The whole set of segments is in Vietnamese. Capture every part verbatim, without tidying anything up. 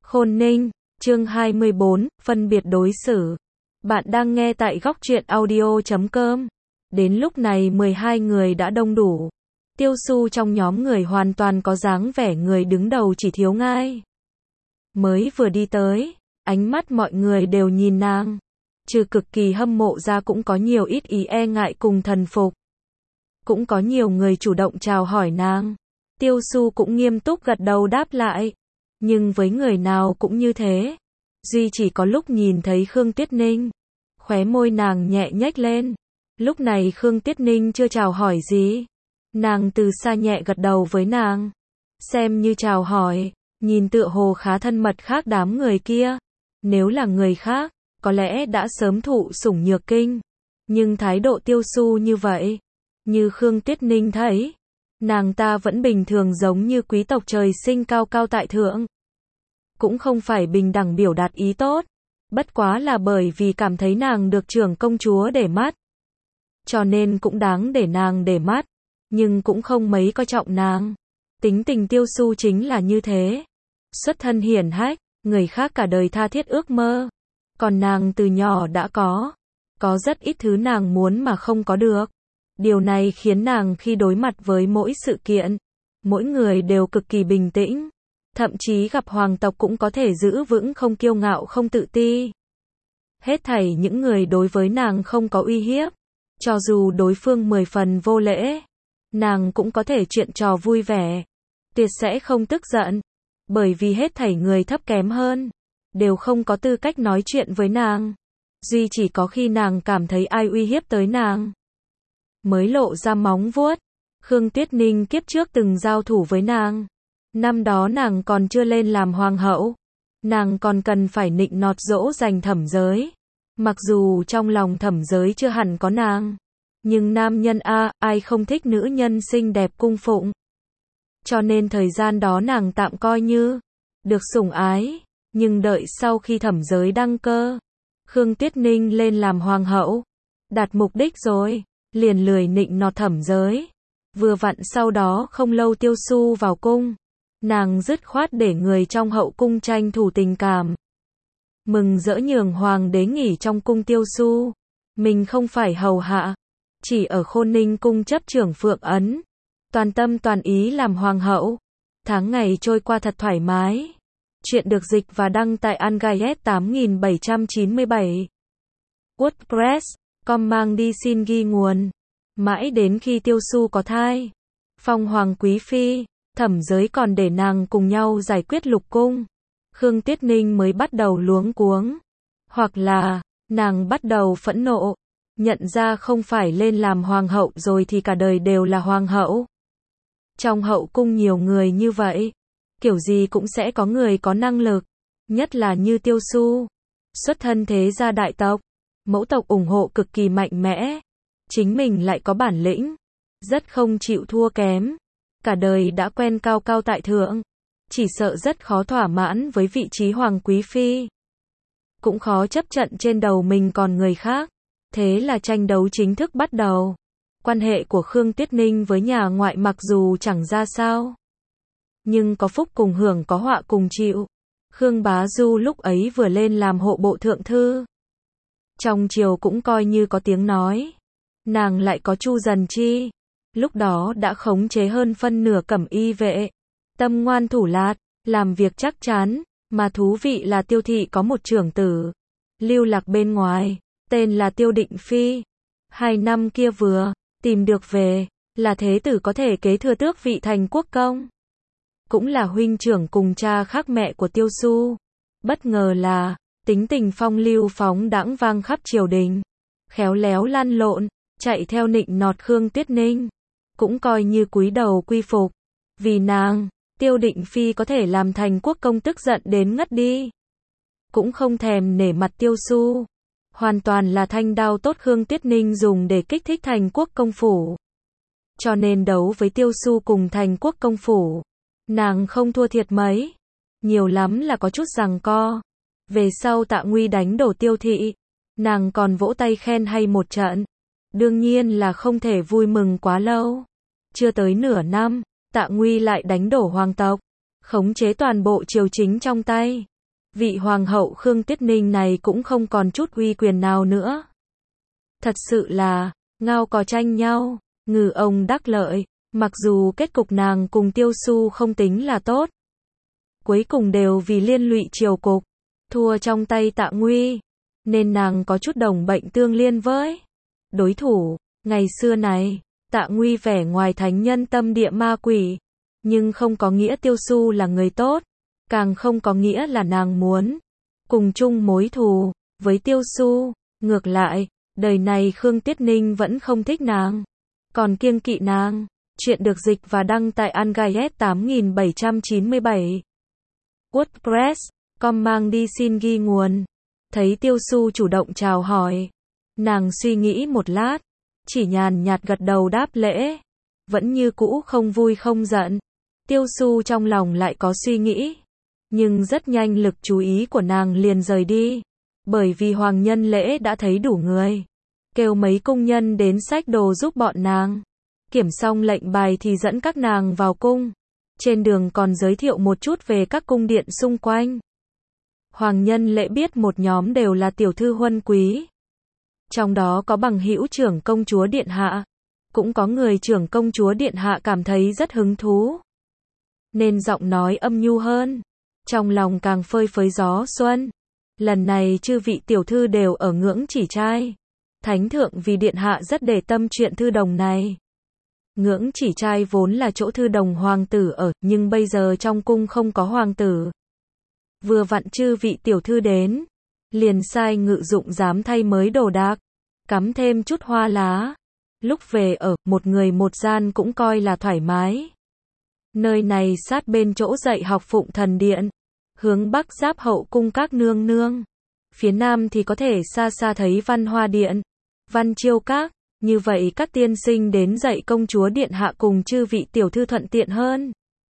Khôn Ninh, chương hai mươi bốn, phân biệt đối xử. Bạn đang nghe tại góc truyện audio chấm com. Đến lúc này mười hai người đã đông đủ. Tiêu Su trong nhóm người hoàn toàn có dáng vẻ người đứng đầu, chỉ thiếu ngai. Mới vừa đi tới, ánh mắt mọi người đều nhìn nàng. Trừ cực kỳ hâm mộ ra cũng có nhiều ít ý e ngại cùng thần phục. Cũng có nhiều người chủ động chào hỏi nàng. Tiêu Su cũng nghiêm túc gật đầu đáp lại. Nhưng với người nào cũng như thế. Duy chỉ có lúc nhìn thấy Khương Tuyết Ninh, khóe môi nàng nhẹ nhếch lên. Lúc này Khương Tuyết Ninh chưa chào hỏi gì. Nàng từ xa nhẹ gật đầu với nàng, xem như chào hỏi, nhìn tựa hồ khá thân mật khác đám người kia. Nếu là người khác, có lẽ đã sớm thụ sủng nhược kinh. Nhưng thái độ Tiêu Su như vậy, như Khương Tuyết Ninh thấy, nàng ta vẫn bình thường giống như quý tộc trời sinh cao cao tại thượng. Cũng không phải bình đẳng biểu đạt ý tốt, bất quá là bởi vì cảm thấy nàng được trưởng công chúa để mắt. Cho nên cũng đáng để nàng để mắt, nhưng cũng không mấy coi trọng nàng. Tính tình Tiêu Su chính là như thế. Xuất thân hiển hách, người khác cả đời tha thiết ước mơ. Còn nàng từ nhỏ đã có. Có rất ít thứ nàng muốn mà không có được. Điều này khiến nàng khi đối mặt với mỗi sự kiện, mỗi người đều cực kỳ bình tĩnh. Thậm chí gặp hoàng tộc cũng có thể giữ vững, không kiêu ngạo không tự ti. Hết thảy những người đối với nàng không có uy hiếp. Cho dù đối phương mười phần vô lễ, nàng cũng có thể chuyện trò vui vẻ. Tuyệt sẽ không tức giận. Bởi vì hết thảy người thấp kém hơn đều không có tư cách nói chuyện với nàng. Duy chỉ có khi nàng cảm thấy ai uy hiếp tới nàng, mới lộ ra móng vuốt. Khương Tuyết Ninh kiếp trước từng giao thủ với nàng. Năm đó nàng còn chưa lên làm hoàng hậu. Nàng còn cần phải nịnh nọt dỗ dành Thẩm Giới. Mặc dù trong lòng Thẩm Giới chưa hẳn có nàng. Nhưng nam nhân a, ai không thích nữ nhân xinh đẹp cung phụng. Cho nên thời gian đó nàng tạm coi như được sủng ái. Nhưng đợi sau khi Thẩm Giới đăng cơ, Khương Tuyết Ninh lên làm hoàng hậu, đạt mục đích rồi, liền lười nịnh nọt Thẩm Giới. Vừa vặn sau đó không lâu Tiêu Su vào cung. Nàng dứt khoát để người trong hậu cung tranh thủ tình cảm. Mừng rỡ nhường hoàng đế nghỉ trong cung Tiêu Su. Mình không phải hầu hạ, chỉ ở Khôn Ninh cung chấp trưởng Phượng Ấn. Toàn tâm toàn ý làm hoàng hậu. Tháng ngày trôi qua thật thoải mái. Chuyện được dịch và đăng tại Angayet tám nghìn bảy trăm chín mươi bảy. WordPress, com mang đi xin ghi nguồn. Mãi đến khi Tiêu Su có thai, phong hoàng quý phi, Thẩm Giới còn để nàng cùng nhau giải quyết lục cung. Khương Tuyết Ninh mới bắt đầu luống cuống. Hoặc là, nàng bắt đầu phẫn nộ. Nhận ra không phải lên làm hoàng hậu rồi thì cả đời đều là hoàng hậu. Trong hậu cung nhiều người như vậy. Kiểu gì cũng sẽ có người có năng lực. Nhất là như Tiêu Su. Xuất thân thế gia đại tộc. Mẫu tộc ủng hộ cực kỳ mạnh mẽ. Chính mình lại có bản lĩnh. Rất không chịu thua kém. Cả đời đã quen cao cao tại thượng. Chỉ sợ rất khó thỏa mãn với vị trí hoàng quý phi. Cũng khó chấp trận trên đầu mình còn người khác. Thế là tranh đấu chính thức bắt đầu. Quan hệ của Khương Tuyết Ninh với nhà ngoại mặc dù chẳng ra sao, nhưng có phúc cùng hưởng, có họa cùng chịu. Khương Bá Du lúc ấy vừa lên làm hộ bộ thượng thư. Trong triều cũng coi như có tiếng nói. Nàng lại có Chu Dần Chi. Lúc đó đã khống chế hơn phân nửa cẩm y vệ. Tâm ngoan thủ lạt, làm việc chắc chắn. Mà thú vị là Tiêu thị có một trưởng tử lưu lạc bên ngoài, tên là Tiêu Định Phi. Hai năm kia vừa tìm được về, là thế tử có thể kế thừa tước vị thành quốc công. Cũng là huynh trưởng cùng cha khác mẹ của Tiêu Su. Bất ngờ là, tính tình phong lưu phóng đãng vang khắp triều đình. Khéo léo lăn lộn, chạy theo nịnh nọt Khương Tuyết Ninh. Cũng coi như cúi đầu quy phục. Vì nàng, Tiêu Định Phi có thể làm thành quốc công tức giận đến ngất đi. Cũng không thèm nể mặt Tiêu Su. Hoàn toàn là thanh đao tốt Khương Tuyết Ninh dùng để kích thích thành quốc công phủ. Cho nên đấu với Tiêu Su cùng thành quốc công phủ, nàng không thua thiệt mấy. Nhiều lắm là có chút giằng co. Về sau Tạ Nguy đánh đổ Tiêu thị, nàng còn vỗ tay khen hay một trận. Đương nhiên là không thể vui mừng quá lâu. Chưa tới nửa năm, Tạ Nguy lại đánh đổ hoàng tộc, khống chế toàn bộ triều chính trong tay. vị hoàng hậu Khương Tuyết Ninh này cũng không còn chút uy quyền nào nữa. Thật sự là, ngao cò tranh nhau, ngư ông đắc lợi, mặc dù kết cục nàng cùng Tiêu Xu không tính là tốt. Cuối cùng đều vì liên lụy triều cục, thua trong tay Tạ Nguy, nên nàng có chút đồng bệnh tương liên với đối thủ. Ngày xưa này, Tạ Nguy vẻ ngoài thánh nhân tâm địa ma quỷ, nhưng không có nghĩa Tiêu Xu là người tốt, càng không có nghĩa là nàng muốn cùng chung mối thù với Tiêu Xu. Ngược lại, đời này Khương Tuyết Ninh vẫn không thích nàng, còn kiêng kỵ nàng. Chuyện được dịch và đăng tại Angayet tám nghìn bảy trăm chín mươi bảy. WordPress chấm com mang đi xin ghi nguồn. Thấy Tiêu Xu chủ động chào hỏi, nàng suy nghĩ một lát, chỉ nhàn nhạt gật đầu đáp lễ, vẫn như cũ không vui không giận. Tiêu Xu trong lòng lại có suy nghĩ, nhưng rất nhanh lực chú ý của nàng liền rời đi, bởi vì Hoàng Nhân Lễ đã thấy đủ người, kêu mấy cung nhân đến xách đồ giúp bọn nàng. Kiểm xong lệnh bài thì dẫn các nàng vào cung, trên đường còn giới thiệu một chút về các cung điện xung quanh. Hoàng Nhân Lễ biết một nhóm đều là tiểu thư huân quý, trong đó có bằng hữu trưởng công chúa điện hạ, cũng có người trưởng công chúa điện hạ cảm thấy rất hứng thú, nên giọng nói âm nhu hơn, trong lòng càng phơi phới gió xuân. Lần này chư vị tiểu thư đều ở ngưỡng chỉ trai, thánh thượng vì điện hạ rất để tâm chuyện thư đồng này. Ngưỡng chỉ trai vốn là chỗ thư đồng hoàng tử ở, nhưng bây giờ trong cung không có hoàng tử. Vừa vặn chư vị tiểu thư đến, liền sai ngự dụng dám thay mới đồ đạc, cắm thêm chút hoa lá. Lúc về ở, một người một gian cũng coi là thoải mái. Nơi này sát bên chỗ dạy học Phụng Thần Điện, hướng bắc giáp hậu cung các nương nương. Phía nam thì có thể xa xa thấy Văn Hoa Điện, Văn Chiêu Các. Như vậy các tiên sinh đến dạy công chúa điện hạ cùng chư vị tiểu thư thuận tiện hơn.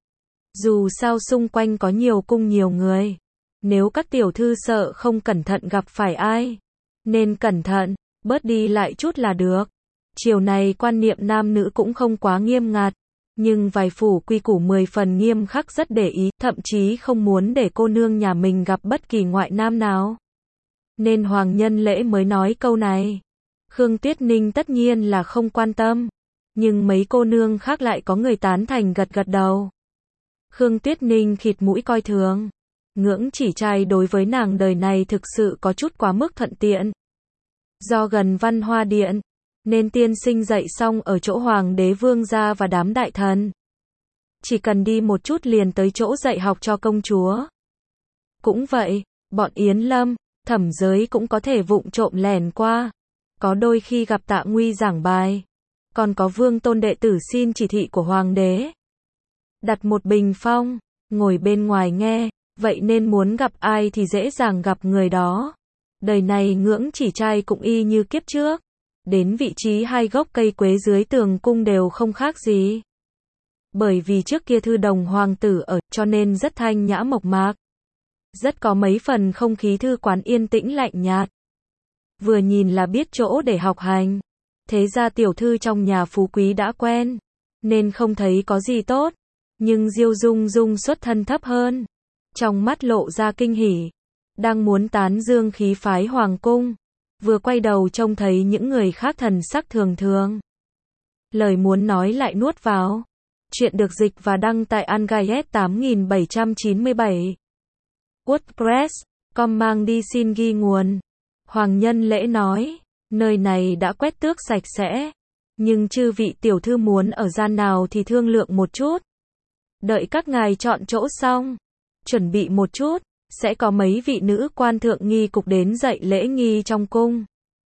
Dù sao xung quanh có nhiều cung nhiều người, nếu các tiểu thư sợ không cẩn thận gặp phải ai, nên cẩn thận, bớt đi lại chút là được. Chiều này quan niệm nam nữ cũng không quá nghiêm ngặt, nhưng vài phủ quy củ mười phần nghiêm khắc rất để ý, thậm chí không muốn để cô nương nhà mình gặp bất kỳ ngoại nam nào. Nên Hoàng Nhân Lễ mới nói câu này. Khương Tuyết Ninh tất nhiên là không quan tâm, nhưng mấy cô nương khác lại có người tán thành gật gật đầu. Khương Tuyết Ninh khịt mũi coi thường, ngưỡng chỉ trai đối với nàng đời này thực sự có chút quá mức thuận tiện. Do gần Văn Hoa Điện, nên tiên sinh dạy xong ở chỗ hoàng đế vương gia và đám đại thần, chỉ cần đi một chút liền tới chỗ dạy học cho công chúa. Cũng vậy, bọn Yến Lâm, Thẩm Giới cũng có thể vụng trộm lẻn qua. Có đôi khi gặp Tạ Nguy giảng bài, còn có vương tôn đệ tử xin chỉ thị của hoàng đế, đặt một bình phong, ngồi bên ngoài nghe, vậy nên muốn gặp ai thì dễ dàng gặp người đó. Đời này ngưỡng chỉ trai cũng y như kiếp trước, đến vị trí hai gốc cây quế dưới tường cung đều không khác gì. Bởi vì trước kia thư đồng hoàng tử ở, cho nên rất thanh nhã mộc mạc, rất có mấy phần không khí thư quán yên tĩnh lạnh nhạt. Vừa nhìn là biết chỗ để học hành. Thế ra tiểu thư trong nhà phú quý đã quen, nên không thấy có gì tốt. Nhưng Diêu Dung Dung xuất thân thấp hơn, trong mắt lộ ra kinh hỉ, đang muốn tán dương khí phái hoàng cung, vừa quay đầu trông thấy những người khác thần sắc thường thường. Lời muốn nói lại nuốt vào. Chuyện được dịch và đăng tại Angayet tám nghìn bảy trăm chín mươi bảy. WordPress chấm com mang đi xin ghi nguồn. Hoàng Nhân Lễ nói, nơi này đã quét tước sạch sẽ, nhưng chư vị tiểu thư muốn ở gian nào thì thương lượng một chút. Đợi các ngài chọn chỗ xong, chuẩn bị một chút, sẽ có mấy vị nữ quan thượng nghi cục đến dạy lễ nghi trong cung.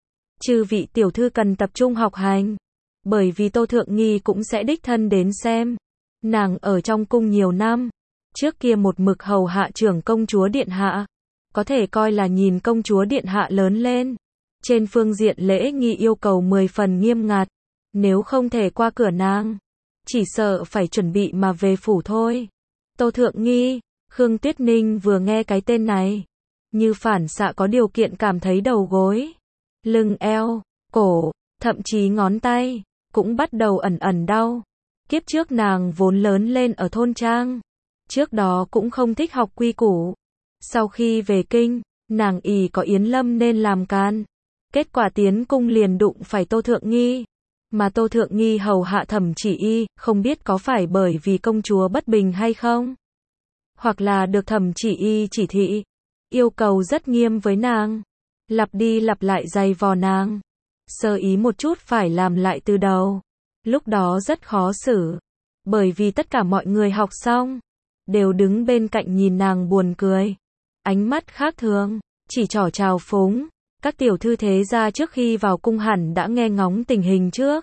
Chư vị tiểu thư cần tập trung học hành, bởi vì Tô Thượng Nghi cũng sẽ đích thân đến xem. Nàng ở trong cung nhiều năm, trước kia một mực hầu hạ trưởng công chúa điện hạ, có thể coi là nhìn công chúa điện hạ lớn lên. Trên phương diện lễ nghi yêu cầu mười phần nghiêm ngặt, nếu không thể qua cửa nàng, chỉ sợ phải chuẩn bị mà về phủ thôi. Tô Thượng Nghi, Khương Tuyết Ninh vừa nghe cái tên này, như phản xạ có điều kiện cảm thấy đầu gối, lưng eo, cổ, thậm chí ngón tay, cũng bắt đầu ẩn ẩn đau. Kiếp trước nàng vốn lớn lên ở thôn trang, trước đó cũng không thích học quy củ, Sau khi về kinh, nàng ỷ có Yến Lâm nên làm can. Kết quả tiến cung liền đụng phải Tô Thượng Nghi. Mà Tô Thượng Nghi hầu hạ Thẩm Chỉ Y, không biết có phải bởi vì công chúa bất bình hay không? Hoặc là được Thẩm Chỉ Y chỉ thị, yêu cầu rất nghiêm với nàng. Lặp đi lặp lại giày vò nàng. Sơ ý một chút phải làm lại từ đầu. Lúc đó rất khó xử. Bởi vì tất cả mọi người học xong, đều đứng bên cạnh nhìn nàng buồn cười. Ánh mắt khác thường, chỉ trỏ trào phúng. Các tiểu thư thế gia trước khi vào cung hẳn đã nghe ngóng tình hình trước.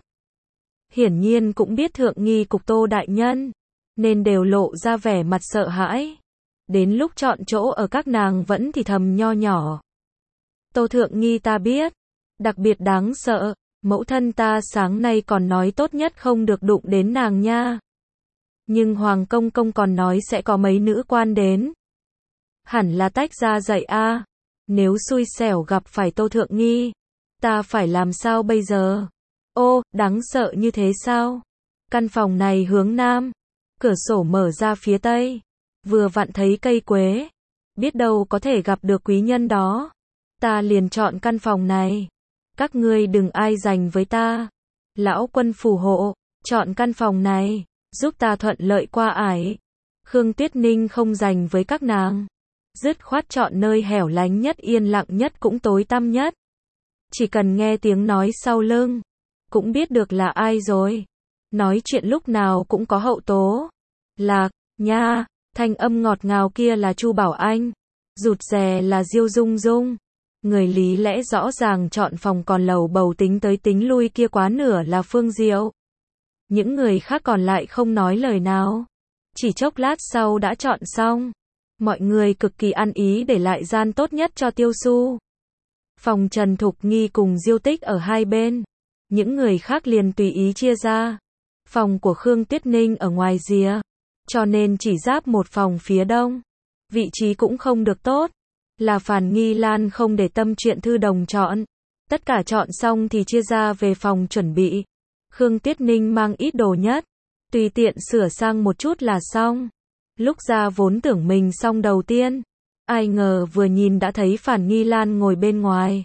Hiển nhiên cũng biết Thượng Nghi cục Tô đại nhân, nên đều lộ ra vẻ mặt sợ hãi. Đến lúc chọn chỗ ở các nàng vẫn thì thầm nho nhỏ. Tô Thượng Nghi ta biết, đặc biệt đáng sợ, mẫu thân ta sáng nay còn nói tốt nhất không được đụng đến nàng nha. Nhưng Hoàng Công Công còn nói sẽ có mấy nữ quan đến. Hẳn là tách ra dạy a. Nếu xui xẻo gặp phải Tô Thượng Nghi, ta phải làm sao bây giờ? Ô, đáng sợ như thế sao? Căn phòng này hướng nam, cửa sổ mở ra phía tây, vừa vặn thấy cây quế, biết đâu có thể gặp được quý nhân đó. Ta liền chọn căn phòng này. Các ngươi đừng ai giành với ta. Lão quân phù hộ, chọn căn phòng này, giúp ta thuận lợi qua ải. Khương Tuyết Ninh không giành với các nàng. Dứt khoát chọn nơi hẻo lánh nhất, yên lặng nhất cũng tối tăm nhất. Chỉ cần nghe tiếng nói sau lưng, cũng biết được là ai rồi. Nói chuyện lúc nào cũng có hậu tố. Lạc, nha, thanh âm ngọt ngào kia là Chu Bảo Anh. Rụt rè là Diêu Dung Dung. Người lý lẽ rõ ràng chọn phòng còn lầu bầu tính tới tính lui kia quá nửa là Phương Diệu. Những người khác còn lại không nói lời nào. Chỉ chốc lát sau đã chọn xong. Mọi người cực kỳ ăn ý để lại gian tốt nhất cho Tiêu Xu. Phòng Trần Thục Nghi cùng Diêu Tích ở hai bên. Những người khác liền tùy ý chia ra. Phòng của Khương Tuyết Ninh ở ngoài rìa, cho nên chỉ giáp một phòng phía đông. Vị trí cũng không được tốt. Là Phàn Nghi Lan không để tâm chuyện thư đồng chọn. Tất cả chọn xong thì chia ra về phòng chuẩn bị. Khương Tuyết Ninh mang ít đồ nhất, tùy tiện sửa sang một chút là xong. Lúc ra vốn tưởng mình xong đầu tiên, ai ngờ vừa nhìn đã thấy Phàn Nghi Lan ngồi bên ngoài.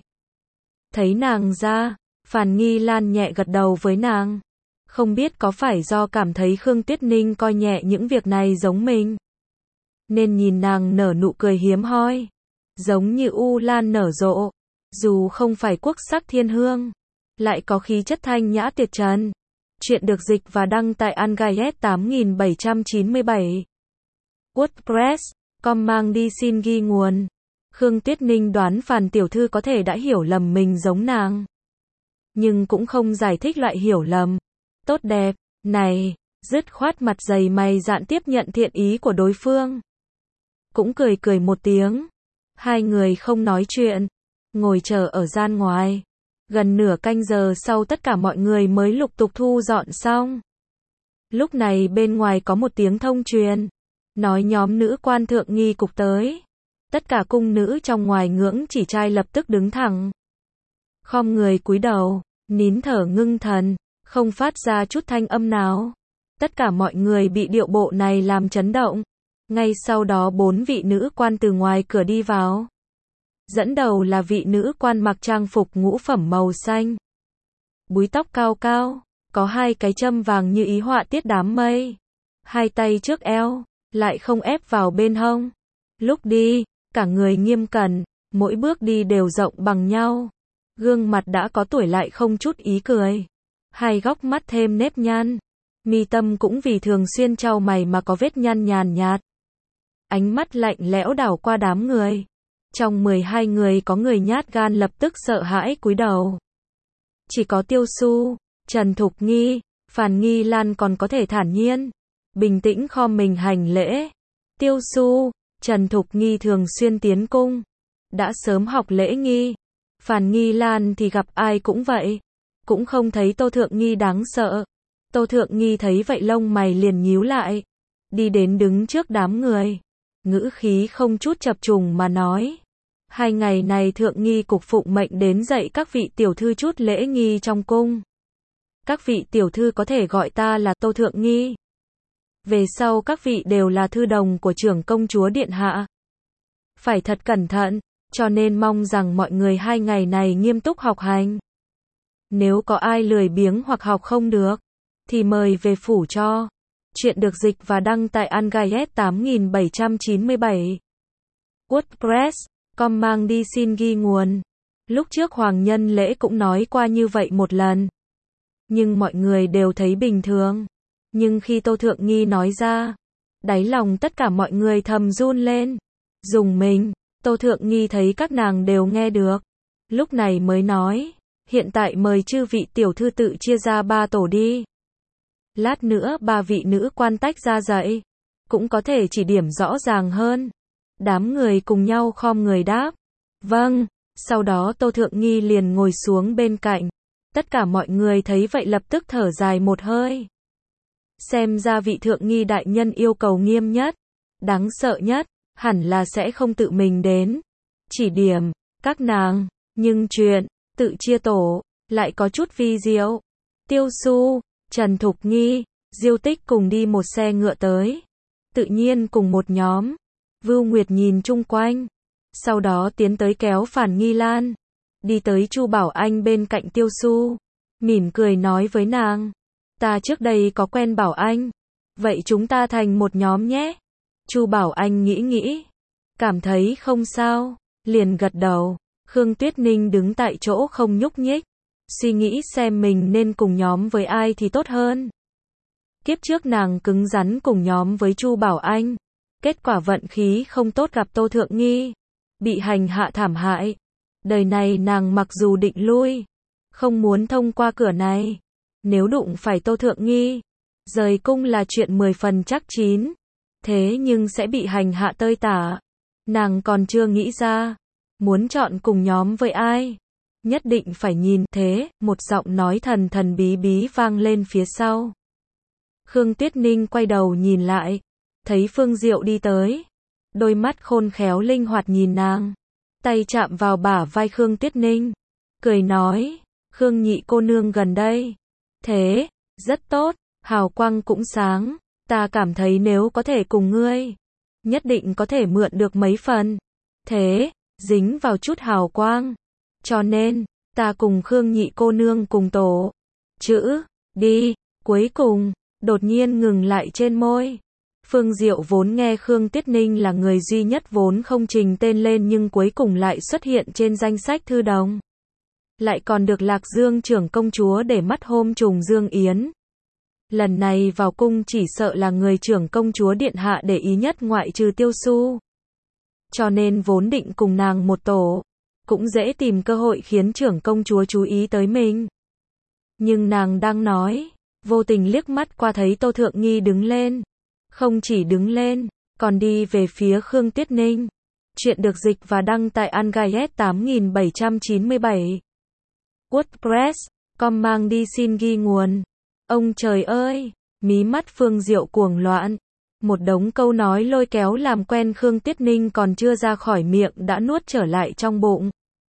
Thấy nàng ra, Phàn Nghi Lan nhẹ gật đầu với nàng. Không biết có phải do cảm thấy Khương Tuyết Ninh coi nhẹ những việc này giống mình, nên nhìn nàng nở nụ cười hiếm hoi, giống như u lan nở rộ. Dù không phải quốc sắc thiên hương, lại có khí chất thanh nhã tuyệt trần. Chuyện được dịch và đăng tại Angayet tám nghìn bảy trăm chín mươi bảy. WordPress chấm com mang đi xin ghi nguồn. Khương Tuyết Ninh đoán Phàn tiểu thư có thể đã hiểu lầm mình giống nàng, nhưng cũng không giải thích loại hiểu lầm tốt đẹp này, dứt khoát mặt dày mày dạn tiếp nhận thiện ý của đối phương. Cũng cười cười một tiếng. Hai người không nói chuyện, ngồi chờ ở gian ngoài. Gần nửa canh giờ sau tất cả mọi người mới lục tục thu dọn xong. Lúc này bên ngoài có một tiếng thông truyền, nói nhóm nữ quan Thượng Nghi cục tới. Tất cả cung nữ trong ngoài ngưỡng chỉ trai lập tức đứng thẳng, khom người cúi đầu, nín thở ngưng thần, không phát ra chút thanh âm nào. Tất cả mọi người bị điệu bộ này làm chấn động. Ngay sau đó bốn vị nữ quan từ ngoài cửa đi vào. Dẫn đầu là vị nữ quan mặc trang phục ngũ phẩm màu xanh, búi tóc cao cao, có hai cái châm vàng như ý họa tiết đám mây. Hai tay trước eo, lại không ép vào bên hông. Lúc đi, cả người nghiêm cẩn, mỗi bước đi đều rộng bằng nhau. Gương mặt đã có tuổi lại không chút ý cười. Hai góc mắt thêm nếp nhăn. Mi tâm cũng vì thường xuyên trao mày mà có vết nhăn nhàn nhạt. Ánh mắt lạnh lẽo đảo qua đám người. Trong mười hai người có người nhát gan lập tức sợ hãi cúi đầu. Chỉ có Tiêu Xu, Trần Thục Nghi, Phàn Nghi Lan còn có thể thản nhiên, bình tĩnh khom mình hành lễ. Tiêu Xu, Trần Thục Nghi thường xuyên tiến cung, đã sớm học lễ nghi. Phàn Nghi Lan thì gặp ai cũng vậy, cũng không thấy Tô Thượng Nghi đáng sợ. Tô Thượng Nghi thấy vậy lông mày liền nhíu lại, đi đến đứng trước đám người, ngữ khí không chút chập trùng mà nói. Hai ngày này Thượng Nghi cục phụng mệnh đến dạy các vị tiểu thư chút lễ nghi trong cung. Các vị tiểu thư có thể gọi ta là Tô Thượng Nghi. Về sau các vị đều là thư đồng của trưởng công chúa điện hạ. phải thật cẩn thận, cho nên mong rằng mọi người hai ngày này nghiêm túc học hành. Nếu có ai lười biếng hoặc học không được, thì mời về phủ cho. Chuyện được dịch và đăng tại Angayet tám nghìn bảy trăm chín mươi bảy. WordPress chấm com mang đi xin ghi nguồn. Lúc trước Hoàng Nhân Lễ cũng nói qua như vậy một lần. Nhưng mọi người đều thấy bình thường. Nhưng khi Tô Thượng Nghi nói ra, đáy lòng tất cả mọi người thầm run lên. Dùng mình, Tô Thượng Nghi thấy các nàng đều nghe được. Lúc này mới nói, hiện tại mời chư vị tiểu thư tự chia ra ba tổ đi. Lát nữa ba vị nữ quan tách ra dạy, cũng có thể chỉ điểm rõ ràng hơn. Đám người cùng nhau khom người đáp. Vâng, sau đó Tô Thượng Nghi liền ngồi xuống bên cạnh. Tất cả mọi người thấy vậy lập tức thở dài một hơi. Xem ra vị Thượng Nghi đại nhân yêu cầu nghiêm nhất, đáng sợ nhất, hẳn là sẽ không tự mình đến chỉ điểm các nàng, nhưng chuyện tự chia tổ lại có chút vi diệu. Tiêu Su, Trần Thục Nghi, Diêu Tích cùng đi một xe ngựa tới, tự nhiên cùng một nhóm. Vưu Nguyệt nhìn chung quanh, sau đó tiến tới kéo Phản Nghi Lan, đi tới Chu Bảo Anh bên cạnh Tiêu Su, mỉm cười nói với nàng, ta trước đây có quen Bảo Anh, vậy chúng ta thành một nhóm nhé. Chu Bảo Anh nghĩ nghĩ, cảm thấy không sao, liền gật đầu. Khương Tuyết Ninh đứng tại chỗ không nhúc nhích, suy nghĩ xem mình nên cùng nhóm với ai thì tốt hơn. Kiếp trước nàng cứng rắn cùng nhóm với Chu Bảo Anh, kết quả vận khí không tốt gặp Tô Thượng Nghi, bị hành hạ thảm hại. Đời này nàng mặc dù định lui, không muốn thông qua cửa này, nếu đụng phải Tô Thượng Nghi, rời cung là chuyện mười phần chắc chín, thế nhưng sẽ bị hành hạ tơi tả. Nàng còn chưa nghĩ ra, muốn chọn cùng nhóm với ai, nhất định phải nhìn. Thế, một giọng nói thần thần bí bí vang lên phía sau. Khương Tuyết Ninh quay đầu nhìn lại, thấy Phương Diệu đi tới, đôi mắt khôn khéo linh hoạt nhìn nàng, tay chạm vào bả vai Khương Tuyết Ninh, cười nói, Khương nhị cô nương gần đây. Thế, rất tốt, hào quang cũng sáng, ta cảm thấy nếu có thể cùng ngươi, nhất định có thể mượn được mấy phần. Thế, dính vào chút hào quang. Cho nên, ta cùng Khương nhị cô nương cùng tổ. Chữ, đi, cuối cùng, đột nhiên ngừng lại trên môi. Phương Diệu vốn nghe Khương Tuyết Ninh là người duy nhất vốn không trình tên lên nhưng cuối cùng lại xuất hiện trên danh sách thư đồng. Lại còn được Lạc Dương trưởng công chúa để mắt hôm trùng Dương Yến. Lần này vào cung chỉ sợ là người trưởng công chúa điện hạ để ý nhất ngoại trừ Tiêu Su. Cho nên vốn định cùng nàng một tổ, cũng dễ tìm cơ hội khiến trưởng công chúa chú ý tới mình. Nhưng nàng đang nói, vô tình liếc mắt qua thấy Tô Thượng Nghi đứng lên. Không chỉ đứng lên, còn đi về phía Khương Tuyết Ninh. Chuyện được dịch và đăng tại Angayet tám nghìn bảy trăm chín mươi bảy. WordPress chấm com mang đi xin ghi nguồn. Ông trời ơi, mí mắt Phương Diệu cuồng loạn. Một đống câu nói lôi kéo làm quen Khương Tuyết Ninh còn chưa ra khỏi miệng đã nuốt trở lại trong bụng.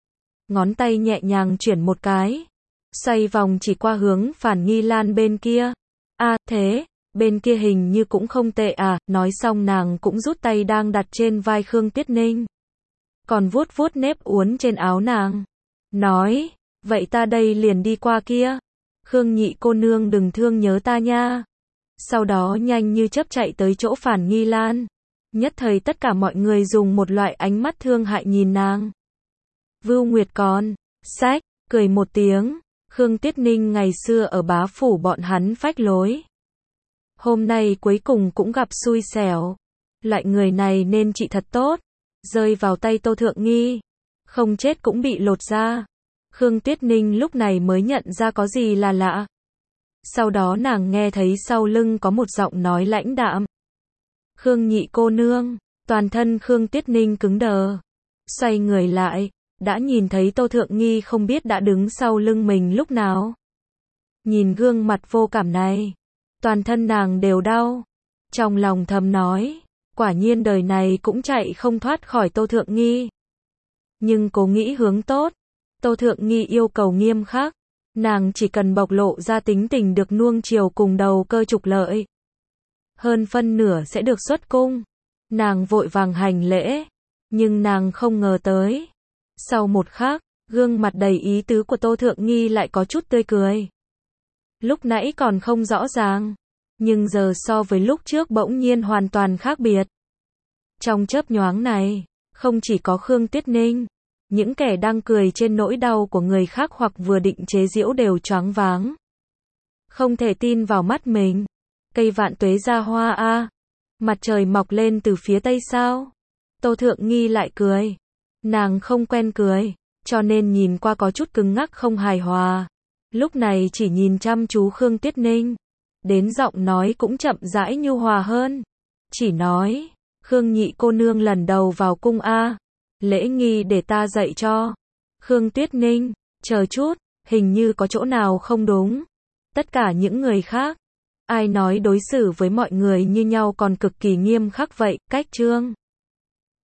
Ngón tay nhẹ nhàng chuyển một cái, xoay vòng chỉ qua hướng Phản Nghi Lan bên kia. À, thế, bên kia hình như cũng không tệ à, nói xong nàng cũng rút tay đang đặt trên vai Khương Tuyết Ninh. Còn vuốt vuốt nếp uốn trên áo nàng. Nói, vậy ta đây liền đi qua kia. Khương nhị cô nương đừng thương nhớ ta nha. Sau đó nhanh như chớp chạy tới chỗ Phản Nghi Lan. Nhất thời tất cả mọi người dùng một loại ánh mắt thương hại nhìn nàng. Vưu Nguyệt còn, sách, cười một tiếng. Khương Tuyết Ninh ngày xưa ở bá phủ bọn hắn phách lối. Hôm nay cuối cùng cũng gặp xui xẻo. Loại người này nên trị thật tốt. Rơi vào tay Tô Thượng Nghi. Không chết cũng bị lột ra. Khương Tuyết Ninh lúc này mới nhận ra có gì là lạ. Sau đó nàng nghe thấy sau lưng có một giọng nói lãnh đạm. Khương nhị cô nương, toàn thân Khương Tuyết Ninh cứng đờ. Xoay người lại, đã nhìn thấy Tô Thượng Nghi không biết đã đứng sau lưng mình lúc nào. Nhìn gương mặt vô cảm này, toàn thân nàng đều đau. Trong lòng thầm nói, quả nhiên đời này cũng chạy không thoát khỏi Tô Thượng Nghi. Nhưng cố nghĩ hướng tốt, Tô Thượng Nghi yêu cầu nghiêm khắc. Nàng chỉ cần bộc lộ ra tính tình được nuông chiều cùng đầu cơ trục lợi, hơn phân nửa sẽ được xuất cung. Nàng vội vàng hành lễ. Nhưng nàng không ngờ tới. Sau một khắc, gương mặt đầy ý tứ của Tô Thượng Nghi lại có chút tươi cười. Lúc nãy còn không rõ ràng, nhưng giờ so với lúc trước bỗng nhiên hoàn toàn khác biệt. Trong chớp nhoáng này, không chỉ có Khương Tuyết Ninh, những kẻ đang cười trên nỗi đau của người khác hoặc vừa định chế giễu đều choáng váng. Không thể tin vào mắt mình. Cây vạn tuế ra hoa a, mặt trời mọc lên từ phía tây sao? Tô Thượng Nghi lại cười. Nàng không quen cười, cho nên nhìn qua có chút cứng ngắc không hài hòa. Lúc này chỉ nhìn chăm chú Khương Tuyết Ninh, đến giọng nói cũng chậm rãi nhu hòa hơn. Chỉ nói, Khương nhị cô nương lần đầu vào cung a, lễ nghi để ta dạy cho. Khương Tuyết Ninh, chờ chút, hình như có chỗ nào không đúng. Tất cả những người khác, ai nói đối xử với mọi người như nhau còn cực kỳ nghiêm khắc vậy, cách chương.